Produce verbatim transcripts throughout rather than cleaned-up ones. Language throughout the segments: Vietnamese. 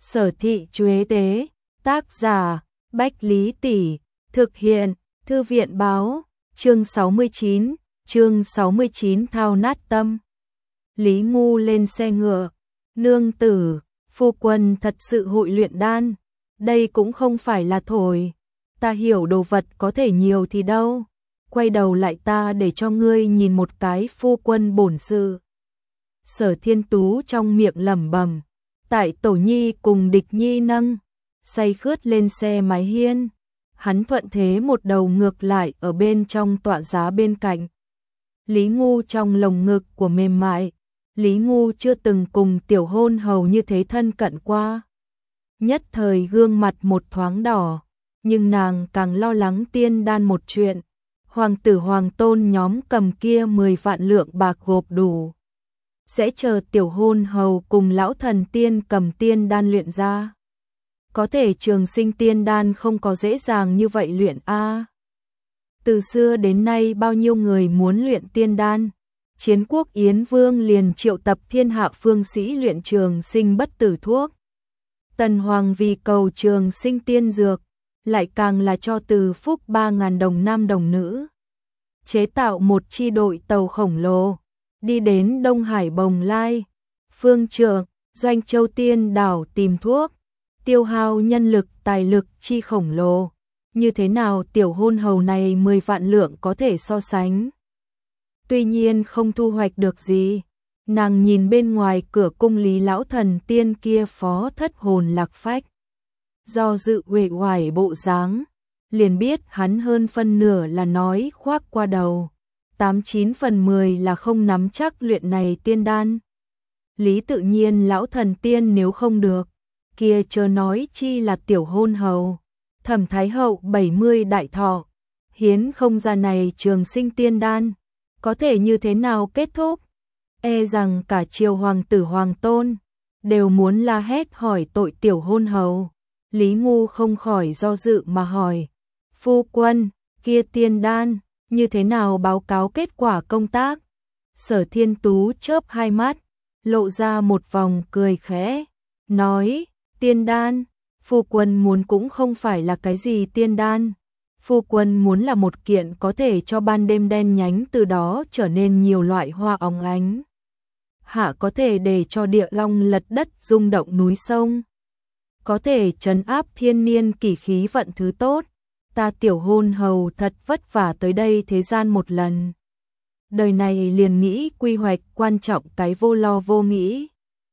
Sở Thị Chuế Tế, tác giả, Bách Lý Tỷ, thực hiện, Thư viện báo, chương sáu mươi chín, chương sáu mươi chín thao nát tâm. Lý Ngu lên xe ngựa, nương tử, phu quân thật sự hội luyện đan, đây cũng không phải là thổi, ta hiểu đồ vật có thể nhiều thì đâu, quay đầu lại ta để cho ngươi nhìn một cái phu quân bổn sự. Sở Thiên Tú trong miệng lẩm bẩm, tại Tổ Nhi cùng Địch Nhi nâng, say khướt lên xe mái hiên, hắn thuận thế một đầu ngược lại ở bên trong tọa giá bên cạnh. Lý Ngu trong lồng ngực của mềm mại, Lý Ngu chưa từng cùng tiểu hôn hầu như thế thân cận qua. Nhất thời gương mặt một thoáng đỏ, nhưng nàng càng lo lắng tiên đan một chuyện, hoàng tử hoàng tôn nhóm cầm kia mười vạn lượng bạc gộp đủ. Sẽ chờ tiểu hôn hầu cùng lão thần tiên cầm tiên đan luyện ra. Có thể trường sinh tiên đan không có dễ dàng như vậy luyện a. Từ xưa đến nay bao nhiêu người muốn luyện tiên đan, Chiến quốc Yến Vương liền triệu tập thiên hạ phương sĩ luyện trường sinh bất tử thuốc. Tần Hoàng vì cầu trường sinh tiên dược, lại càng là cho từ phúc ba ngàn đồng nam đồng nữ. Chế tạo một chi đội tàu khổng lồ, đi đến Đông Hải Bồng Lai, Phương Trượng, Doanh Châu Tiên đảo tìm thuốc, tiêu hao nhân lực tài lực chi khổng lồ. Như thế nào tiểu hôn hầu này mười vạn lượng có thể so sánh? Tuy nhiên không thu hoạch được gì, nàng nhìn bên ngoài cửa cung Lý lão thần tiên kia phó thất hồn lạc phách. Do dự uể oải bộ dáng, liền biết hắn hơn phân nửa là nói khoác qua đầu, tám chín phần mười là không nắm chắc luyện này tiên đan. Lý tự nhiên lão thần tiên nếu không được, kia chớ nói chi là tiểu hôn hầu. Thẩm Thái Hậu bảy mươi đại thọ, hiến không ra này trường sinh tiên đan, có thể như thế nào kết thúc? E rằng cả triều hoàng tử hoàng tôn đều muốn la hét hỏi tội tiểu hôn hầu. Lý Ngu không khỏi do dự mà hỏi, phu quân, kia tiên đan, như thế nào báo cáo kết quả công tác? Sở Thiên Tú chớp hai mắt, lộ ra một vòng cười khẽ, nói, tiên đan, phu quân muốn cũng không phải là cái gì tiên đan. Phu quân muốn là một kiện có thể cho ban đêm đen nhánh từ đó trở nên nhiều loại hoa óng ánh. Hạ có thể để cho địa long lật đất rung động núi sông. Có thể trấn áp thiên niên kỷ khí vận thứ tốt. Ta tiểu hôn hầu thật vất vả tới đây thế gian một lần. Đời này liền nghĩ quy hoạch quan trọng cái vô lo vô nghĩ.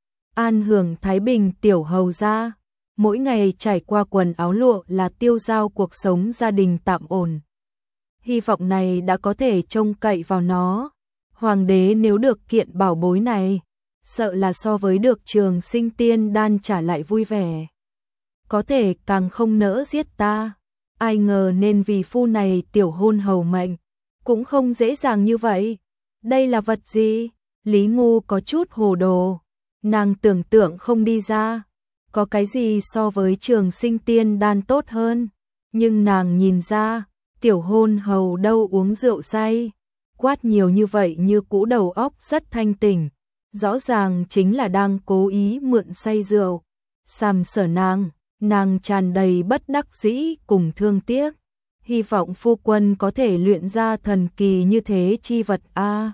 An hưởng thái bình tiểu hầu gia. Mỗi ngày trải qua quần áo lụa là tiêu dao cuộc sống gia đình tạm ổn. Hy vọng này đã có thể trông cậy vào nó. Hoàng đế nếu được kiện bảo bối này, sợ là so với được trường sinh tiên đan trả lại vui vẻ. Có thể càng không nỡ giết ta. Ai ngờ nên vì phu này tiểu hôn hầu mệnh, cũng không dễ dàng như vậy. Đây là vật gì? Lý Ngu có chút hồ đồ. Nàng tưởng tượng không đi ra. Có cái gì so với trường sinh tiên đan tốt hơn, nhưng nàng nhìn ra, tiểu hôn hầu đâu uống rượu say, quát nhiều như vậy như cũ đầu óc rất thanh tỉnh, rõ ràng chính là đang cố ý mượn say rượu. Sàm sở nàng, nàng tràn đầy bất đắc dĩ cùng thương tiếc, hy vọng phu quân có thể luyện ra thần kỳ như thế chi vật a.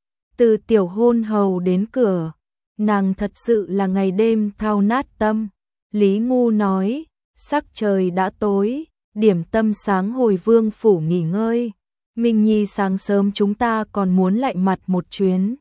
Từ tiểu hôn hầu đến cửa, nàng thật sự là ngày đêm thao nát tâm. Lý Ngu nói, sắc trời đã tối, điểm tâm sáng hồi vương phủ nghỉ ngơi. Minh Nhi sáng sớm chúng ta còn muốn lại mặt một chuyến.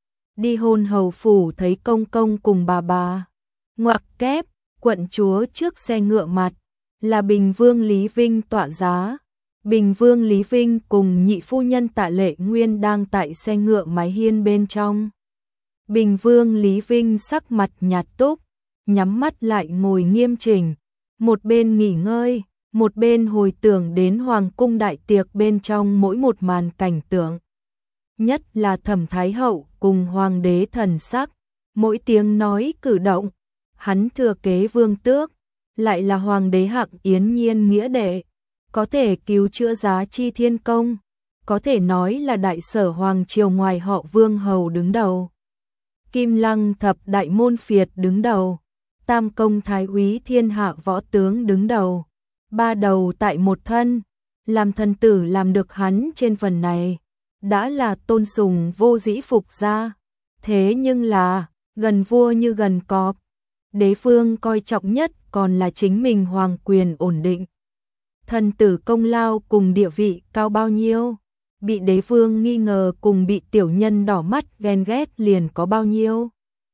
Đi hôn hầu phủ thấy công công cùng bà bà. Ngoặc kép, quận chúa trước xe ngựa mặt, là Bình Vương Lý Vinh tọa giá. Bình Vương Lý Vinh cùng nhị phu nhân Tạ Lệ Nguyên đang tại xe ngựa mái hiên bên trong. Bình Vương Lý Vinh sắc mặt nhạt túc, nhắm mắt lại ngồi nghiêm chỉnh, một bên nghỉ ngơi, một bên hồi tưởng đến hoàng cung đại tiệc bên trong mỗi một màn cảnh tượng. Nhất là Thẩm Thái Hậu cùng hoàng đế thần sắc, mỗi tiếng nói cử động, hắn thừa kế vương tước, lại là hoàng đế hạng yến nhiên nghĩa đệ, có thể cứu chữa giá chi thiên công, có thể nói là đại sở hoàng triều ngoài họ vương hầu đứng đầu. Kim Lăng thập đại môn phiệt đứng đầu, tam công thái úy thiên hạ võ tướng đứng đầu, ba đầu tại một thân, làm thần tử làm được hắn trên phần này, đã là tôn sùng vô dĩ phục gia. Thế nhưng là, gần vua như gần cọp, đế vương coi trọng nhất còn là chính mình hoàng quyền ổn định. Thần tử công lao cùng địa vị cao bao nhiêu, bị đế vương nghi ngờ cùng bị tiểu nhân đỏ mắt ghen ghét liền có bao nhiêu.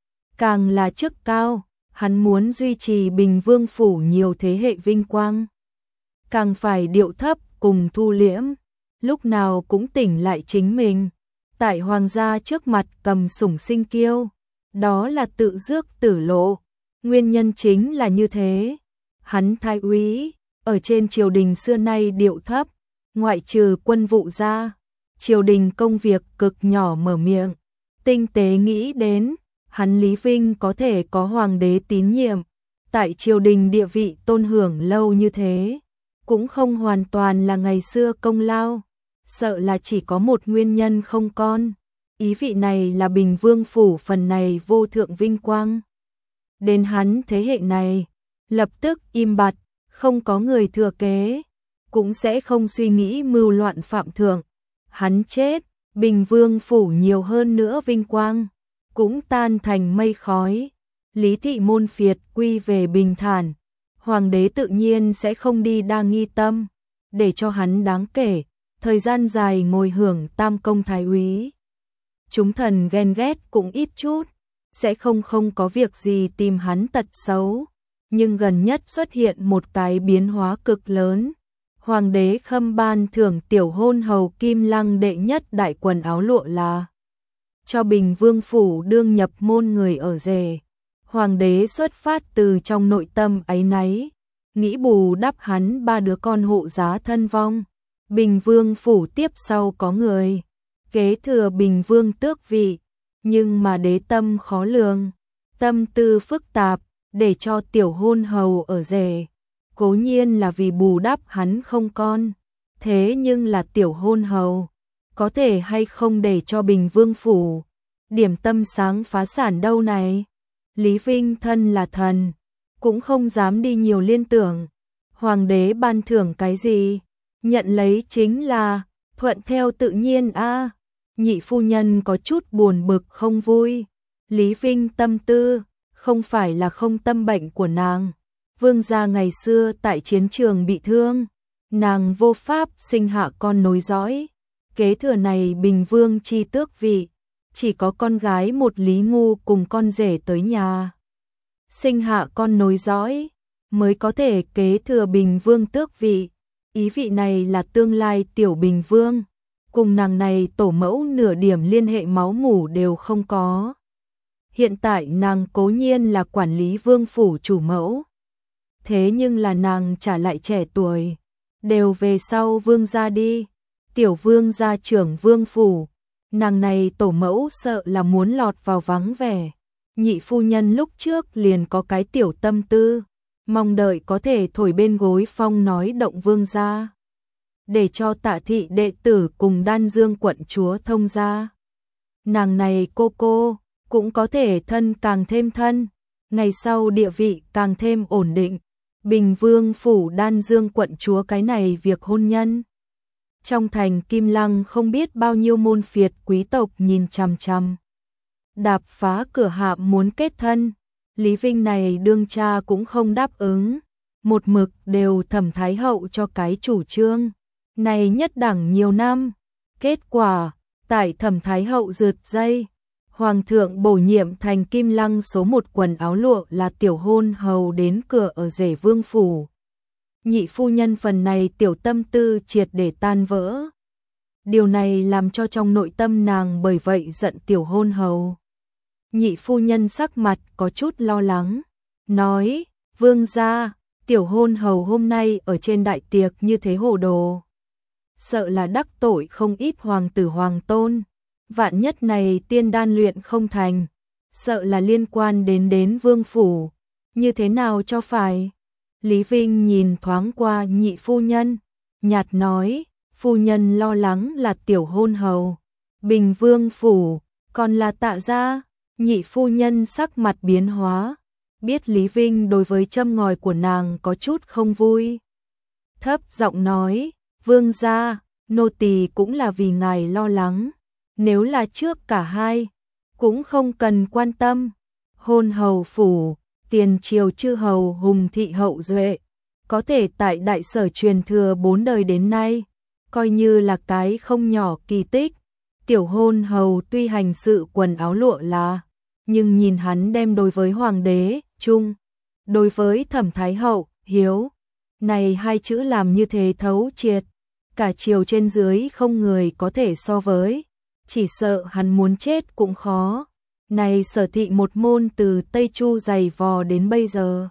Càng là chức cao, hắn muốn duy trì Bình Vương phủ nhiều thế hệ vinh quang. Càng phải điệu thấp cùng thu liễm, lúc nào cũng tỉnh lại chính mình. Tại hoàng gia trước mặt cầm sủng sinh kiêu, đó là tự rước tử lộ. Nguyên nhân chính là như thế. Hắn thái úy, ở trên triều đình xưa nay điệu thấp, ngoại trừ quân vụ ra, triều đình công việc cực nhỏ mở miệng, tinh tế nghĩ đến, hắn Lý Vinh có thể có hoàng đế tín nhiệm, tại triều đình địa vị tôn hưởng lâu như thế, cũng không hoàn toàn là ngày xưa công lao, sợ là chỉ có một nguyên nhân không con, ý vị này là Bình Vương phủ phần này vô thượng vinh quang. Đến hắn thế hệ này, lập tức im bặt, không có người thừa kế, cũng sẽ không suy nghĩ mưu loạn phạm thượng. Hắn chết, Bình Vương phủ nhiều hơn nữa vinh quang, cũng tan thành mây khói. Lý thị môn phiệt quy về bình thản, hoàng đế tự nhiên sẽ không đi đa nghi tâm, để cho hắn đáng kể, thời gian dài ngồi hưởng tam công thái úy. Chúng thần ghen ghét cũng ít chút, sẽ không không có việc gì tìm hắn tật xấu, nhưng gần nhất xuất hiện một cái biến hóa cực lớn. Hoàng đế khâm ban thưởng tiểu hôn hầu Kim Lăng đệ nhất đại quần áo lụa là cho Bình Vương phủ đương nhập môn người ở rể. Hoàng đế xuất phát từ trong nội tâm áy náy, nghĩ bù đắp hắn ba đứa con hộ giá thân vong. Bình Vương phủ tiếp sau có người kế thừa Bình Vương tước vị, nhưng mà đế tâm khó lường, tâm tư phức tạp, để cho tiểu hôn hầu ở rể. Cố nhiên là vì bù đắp hắn không con, thế nhưng là tiểu hôn hầu, có thể hay không để cho Bình Vương phủ điểm tâm sáng phá sản đâu này. Lý Vinh thân là thần, cũng không dám đi nhiều liên tưởng. Hoàng đế ban thưởng cái gì, nhận lấy chính là thuận theo tự nhiên a. À, nhị phu nhân có chút buồn bực không vui. Lý Vinh tâm tư, không phải là không tâm bệnh của nàng. Vương gia ngày xưa tại chiến trường bị thương, nàng vô pháp sinh hạ con nối dõi. Kế thừa này Bình Vương chi tước vị, chỉ có con gái một Lý Ngu cùng con rể tới nhà sinh hạ con nối dõi, mới có thể kế thừa Bình Vương tước vị. Ý vị này là tương lai tiểu Bình Vương, cùng nàng này tổ mẫu nửa điểm liên hệ máu mủ đều không có. Hiện tại nàng cố nhiên là quản lý vương phủ chủ mẫu, thế nhưng là nàng trả lại trẻ tuổi, đều về sau vương gia đi, tiểu vương gia trưởng vương phủ, nàng này tổ mẫu sợ là muốn lọt vào vắng vẻ. Nhị phu nhân lúc trước liền có cái tiểu tâm tư, mong đợi có thể thổi bên gối phong nói động vương gia, để cho Tạ thị đệ tử cùng Đan Dương quận chúa thông gia. Nàng này cô cô cũng có thể thân càng thêm thân, ngày sau địa vị càng thêm ổn định. Bình Vương phủ Đan Dương quận chúa cái này việc hôn nhân, trong thành Kim Lăng không biết bao nhiêu môn phiệt quý tộc nhìn chằm chằm, đạp phá cửa hạm muốn kết thân. Lý Vinh này đương cha cũng không đáp ứng, một mực đều Thẩm Thái hậu cho cái chủ trương này nhất đẳng nhiều năm. Kết quả tại Thẩm Thái hậu rượt dây, hoàng thượng bổ nhiệm thành Kim Lăng số một quần áo lụa là tiểu hôn hầu đến cửa ở rể vương phủ. Nhị phu nhân phần này tiểu tâm tư triệt để tan vỡ. Điều này làm cho trong nội tâm nàng bởi vậy giận tiểu hôn hầu. Nhị phu nhân sắc mặt có chút lo lắng, nói: vương gia, tiểu hôn hầu hôm nay ở trên đại tiệc như thế hồ đồ, sợ là đắc tội không ít hoàng tử hoàng tôn. Vạn nhất này tiên đan luyện không thành, sợ là liên quan đến đến vương phủ, như thế nào cho phải. Lý Vinh nhìn thoáng qua nhị phu nhân, nhạt nói: phu nhân lo lắng là tiểu hôn hầu, Bình Vương phủ, còn là Tạ gia. Nhị phu nhân sắc mặt biến hóa, biết Lý Vinh đối với châm ngòi của nàng có chút không vui. Thấp giọng nói, vương gia, nô tỳ cũng là vì ngài lo lắng, nếu là trước cả hai, cũng không cần quan tâm. Hôn hầu phủ, tiền triều chư hầu hùng thị hậu duệ, có thể tại đại sở truyền thừa bốn đời đến nay, coi như là cái không nhỏ kỳ tích. Tiểu hôn hầu tuy hành sự quần áo lụa là, nhưng nhìn hắn đem đối với hoàng đế, trung, đối với thẩm thái hậu, hiếu, này hai chữ làm như thế thấu triệt, cả triều trên dưới không người có thể so với, chỉ sợ hắn muốn chết cũng khó. Này Sở thị một môn từ Tây Chu dày vò đến bây giờ,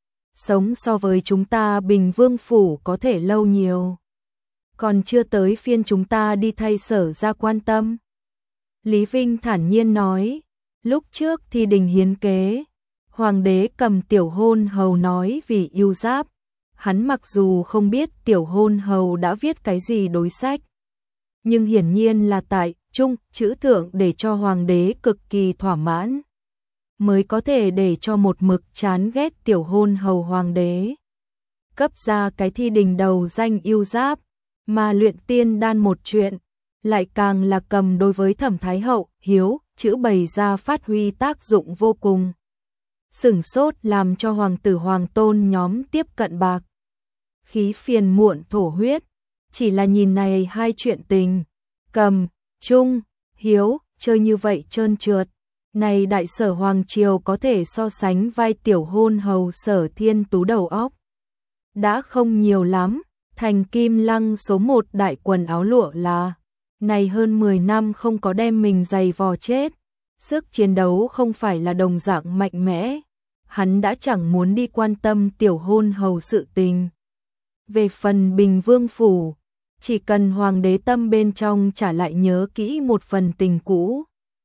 sống so với chúng ta Bình Vương phủ có thể lâu nhiều, còn chưa tới phiên chúng ta đi thay Sở ra quan tâm. Lý Vinh thản nhiên nói, lúc trước thi đình hiến kế, hoàng đế cầm tiểu hôn hầu nói vì yêu giáp, hắn mặc dù không biết tiểu hôn hầu đã viết cái gì đối sách, nhưng hiển nhiên là tại trung chữ thượng để cho hoàng đế cực kỳ thỏa mãn, mới có thể để cho một mực chán ghét tiểu hôn hầu hoàng đế cấp ra cái thi đình đầu danh yêu giáp, mà luyện tiên đan một chuyện, lại càng là cầm đối với thẩm thái hậu, hiếu, chữ bày ra phát huy tác dụng vô cùng. Sửng sốt làm cho hoàng tử hoàng tôn nhóm tiếp cận bạc. Khí phiền muộn thổ huyết, chỉ là nhìn này hai chuyện tình, cầm, trung, hiếu, chơi như vậy trơn trượt. Này đại sở hoàng triều có thể so sánh vai tiểu hôn hầu Sở Thiên Tú đầu óc. Đã không nhiều lắm, thành Kim Lăng số một đại quần áo lụa là, này hơn mười năm không có đem mình giày vò chết, sức chiến đấu không phải là đồng dạng mạnh mẽ, hắn đã chẳng muốn đi quan tâm tiểu hôn hầu sự tình. Về phần Bình Vương phủ, chỉ cần hoàng đế tâm bên trong trả lại nhớ kỹ một phần tình cũ.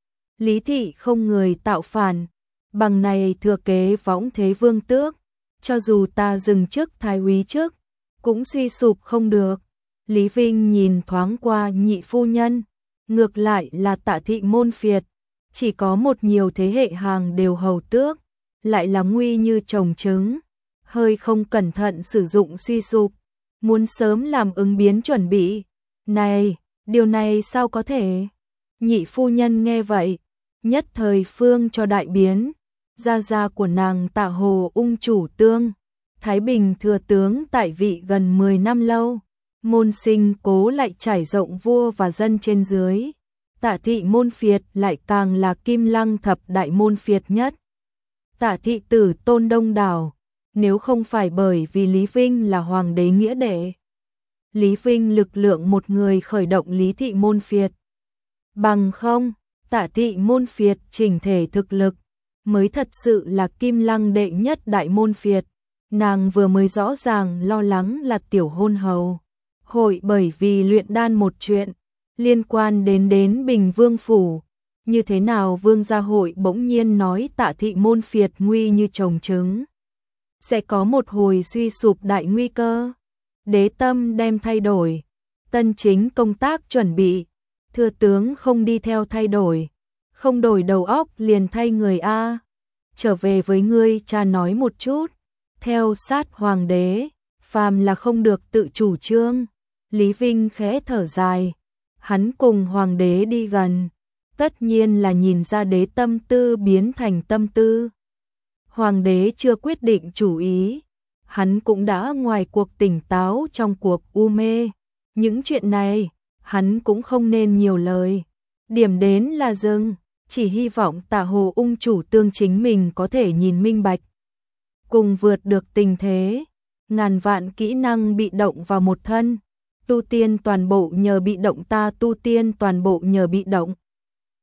Lý thị không người tạo phản, bằng này thừa kế võng thế vương tước, cho dù ta dừng chức thái úy trước, cũng suy sụp không được. Lý Vinh nhìn thoáng qua nhị phu nhân, ngược lại là Tạ thị môn phiệt, chỉ có một nhiều thế hệ hàng đều hầu tước, lại là nguy như trồng trứng, hơi không cẩn thận sử dụng suy sụp, muốn sớm làm ứng biến chuẩn bị. Này, điều này sao có thể? Nhị phu nhân nghe vậy, nhất thời phương cho đại biến, gia gia của nàng Tạ Hồ ung chủ tương, Thái Bình thừa tướng tại vị gần mười năm lâu, môn sinh cố lại trải rộng vua và dân trên dưới. Tạ thị môn phiệt lại càng là Kim Lăng thập đại môn phiệt nhất. Tạ thị tử tôn đông đảo, nếu không phải bởi vì Lý Vinh là hoàng đế nghĩa đệ, Lý Vinh lực lượng một người khởi động Lý thị môn phiệt, bằng không, Tạ thị môn phiệt chỉnh thể thực lực mới thật sự là Kim Lăng đệ nhất đại môn phiệt. Nàng vừa mới rõ ràng lo lắng là tiểu hôn hầu hội bởi vì luyện đan một chuyện liên quan đến đến Bình Vương phủ, như thế nào vương gia hội bỗng nhiên nói Tạ thị môn phiệt nguy như trồng trứng, sẽ có một hồi suy sụp đại nguy cơ. Đế tâm đem thay đổi, tân chính công tác chuẩn bị, thừa tướng không đi theo thay đổi, không đổi đầu óc liền thay người a. Trở về với ngươi cha nói một chút, theo sát hoàng đế, phàm là không được tự chủ trương. Lý Vinh khẽ thở dài, hắn cùng hoàng đế đi gần, tất nhiên là nhìn ra đế tâm tư biến thành tâm tư. Hoàng đế chưa quyết định chủ ý, hắn cũng đã ngoài cuộc tỉnh táo trong cuộc u mê. Những chuyện này, hắn cũng không nên nhiều lời. Điểm đến là dừng, chỉ hy vọng Tạ Hồ ung chủ tương chính mình có thể nhìn minh bạch, cùng vượt được tình thế. Ngàn vạn kỹ năng bị động vào một thân, tu tiên toàn bộ nhờ bị động, ta tu tiên toàn bộ nhờ bị động.